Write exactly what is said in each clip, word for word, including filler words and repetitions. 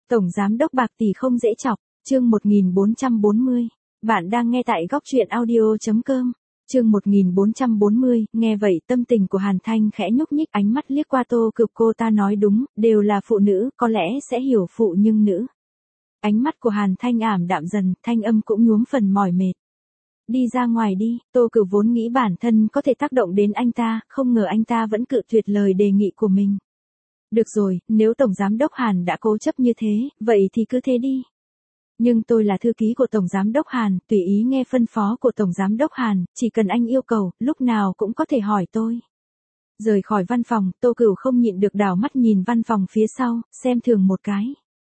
Tổng giám đốc bạc tỷ không dễ chọc, chương một nghìn bốn trăm bốn mươi. Bạn đang nghe tại góc truyện audio chấm com. Chương một nghìn bốn trăm bốn mươi, nghe vậy tâm tình của Hàn Thanh khẽ nhúc nhích, ánh mắt liếc qua Tô Cựu. Cô ta nói đúng, đều là phụ nữ, có lẽ sẽ hiểu phụ nhưng nữ. Ánh mắt của Hàn Thanh ảm đạm dần, thanh âm cũng nhuốm phần mỏi mệt. Đi ra ngoài đi. Tô Cựu vốn nghĩ bản thân có thể tác động đến anh ta, không ngờ anh ta vẫn cự tuyệt lời đề nghị của mình. Được rồi, nếu Tổng Giám đốc Hàn đã cố chấp như thế, vậy thì cứ thế đi. Nhưng tôi là thư ký của Tổng Giám đốc Hàn, tùy ý nghe phân phó của Tổng Giám đốc Hàn, chỉ cần anh yêu cầu, lúc nào cũng có thể hỏi tôi. Rời khỏi văn phòng, Tô Cựu không nhịn được đảo mắt nhìn văn phòng phía sau, xem thường một cái.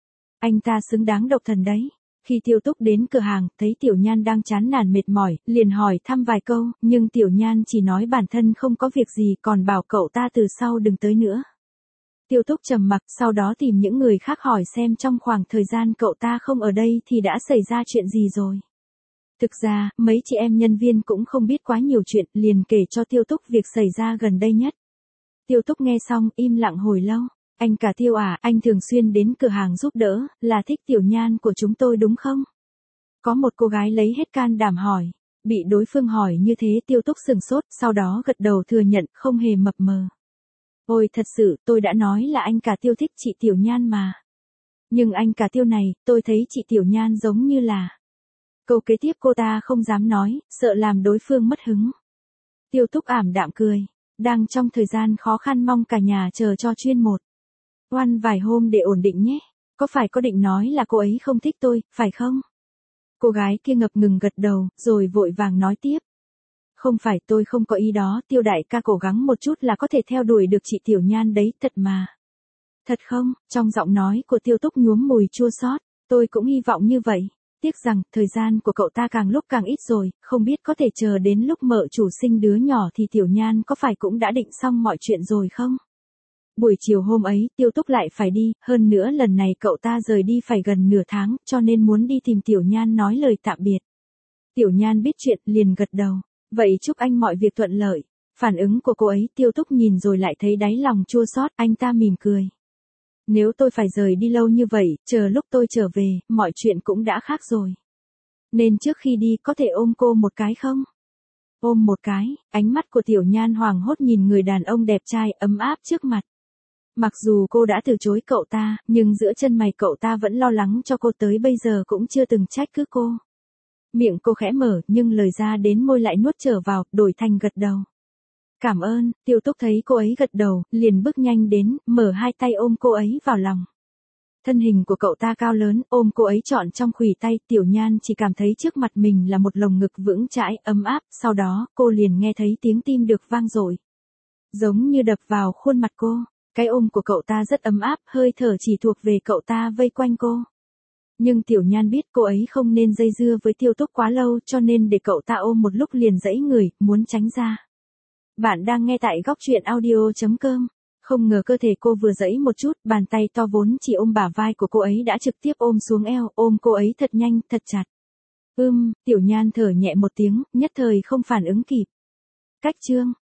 Anh ta xứng đáng độc thần đấy. Khi Tiêu Túc đến cửa hàng, thấy Tiểu Nhan đang chán nản mệt mỏi, liền hỏi thăm vài câu, nhưng Tiểu Nhan chỉ nói bản thân không có việc gì, còn bảo cậu ta từ sau đừng tới nữa. Tiêu Túc trầm mặc, sau đó tìm những người khác hỏi xem trong khoảng thời gian cậu ta không ở đây thì đã xảy ra chuyện gì rồi. Thực ra, mấy chị em nhân viên cũng không biết quá nhiều chuyện, liền kể cho Tiêu Túc việc xảy ra gần đây nhất. Tiêu Túc nghe xong, im lặng hồi lâu. Anh cả Tiêu à, anh thường xuyên đến cửa hàng giúp đỡ, là thích Tiểu Nhan của chúng tôi đúng không? Có một cô gái lấy hết can đảm hỏi. Bị đối phương hỏi như thế Tiêu Túc sừng sốt, sau đó gật đầu thừa nhận, không hề mập mờ. Ôi thật sự, tôi đã nói là anh cả Tiêu thích chị Tiểu Nhan mà. Nhưng anh cả Tiêu này, tôi thấy chị Tiểu Nhan giống như là... Câu kế tiếp cô ta không dám nói, sợ làm đối phương mất hứng. Tiêu Túc ảm đạm cười. Đang trong thời gian khó khăn, mong cả nhà chờ cho chuyên một. Oan vài hôm để ổn định nhé. Có phải có định nói là cô ấy không thích tôi, phải không? Cô gái kia ngập ngừng gật đầu, rồi vội vàng nói tiếp. Không phải, tôi không có ý đó, Tiêu đại ca cố gắng một chút là có thể theo đuổi được chị Tiểu Nhan đấy, thật mà. Thật không? Trong giọng nói của Tiêu Túc nhuốm mùi chua xót. Tôi cũng hy vọng như vậy. Tiếc rằng, thời gian của cậu ta càng lúc càng ít rồi, không biết có thể chờ đến lúc mợ chủ sinh đứa nhỏ thì Tiểu Nhan có phải cũng đã định xong mọi chuyện rồi không? Buổi chiều hôm ấy, Tiêu Túc lại phải đi, hơn nữa lần này cậu ta rời đi phải gần nửa tháng, cho nên muốn đi tìm Tiểu Nhan nói lời tạm biệt. Tiểu Nhan biết chuyện, liền gật đầu. Vậy chúc anh mọi việc thuận lợi. Phản ứng của cô ấy, Tiêu Túc nhìn rồi lại thấy đáy lòng chua xót, anh ta mỉm cười. Nếu tôi phải rời đi lâu như vậy, chờ lúc tôi trở về, mọi chuyện cũng đã khác rồi. Nên trước khi đi có thể ôm cô một cái không? Ôm một cái, ánh mắt của Tiểu Nhan hoảng hốt nhìn người đàn ông đẹp trai ấm áp trước mặt. Mặc dù cô đã từ chối cậu ta, nhưng giữa chân mày cậu ta vẫn lo lắng cho cô, tới bây giờ cũng chưa từng trách cứ cô. Miệng cô khẽ mở, nhưng lời ra đến môi lại nuốt trở vào, đổi thành gật đầu. Cảm ơn. Tiêu Túc thấy cô ấy gật đầu, liền bước nhanh đến, mở hai tay ôm cô ấy vào lòng. Thân hình của cậu ta cao lớn, ôm cô ấy trọn trong khuỷu tay, Tiểu Nhan chỉ cảm thấy trước mặt mình là một lồng ngực vững chãi, ấm áp, sau đó, cô liền nghe thấy tiếng tim được vang dội. Giống như đập vào khuôn mặt cô, cái ôm của cậu ta rất ấm áp, hơi thở chỉ thuộc về cậu ta vây quanh cô. Nhưng Tiểu Nhan biết cô ấy không nên dây dưa với Tiêu Túc quá lâu, cho nên để cậu ta ôm một lúc liền giãy người, muốn tránh ra. Bạn đang nghe tại góc truyện audio chấm com. Không ngờ cơ thể cô vừa giãy một chút, bàn tay to vốn chỉ ôm bả vai của cô ấy đã trực tiếp ôm xuống eo, ôm cô ấy thật nhanh, thật chặt. Ưm, Tiểu Nhan thở nhẹ một tiếng, nhất thời không phản ứng kịp. Cách chương.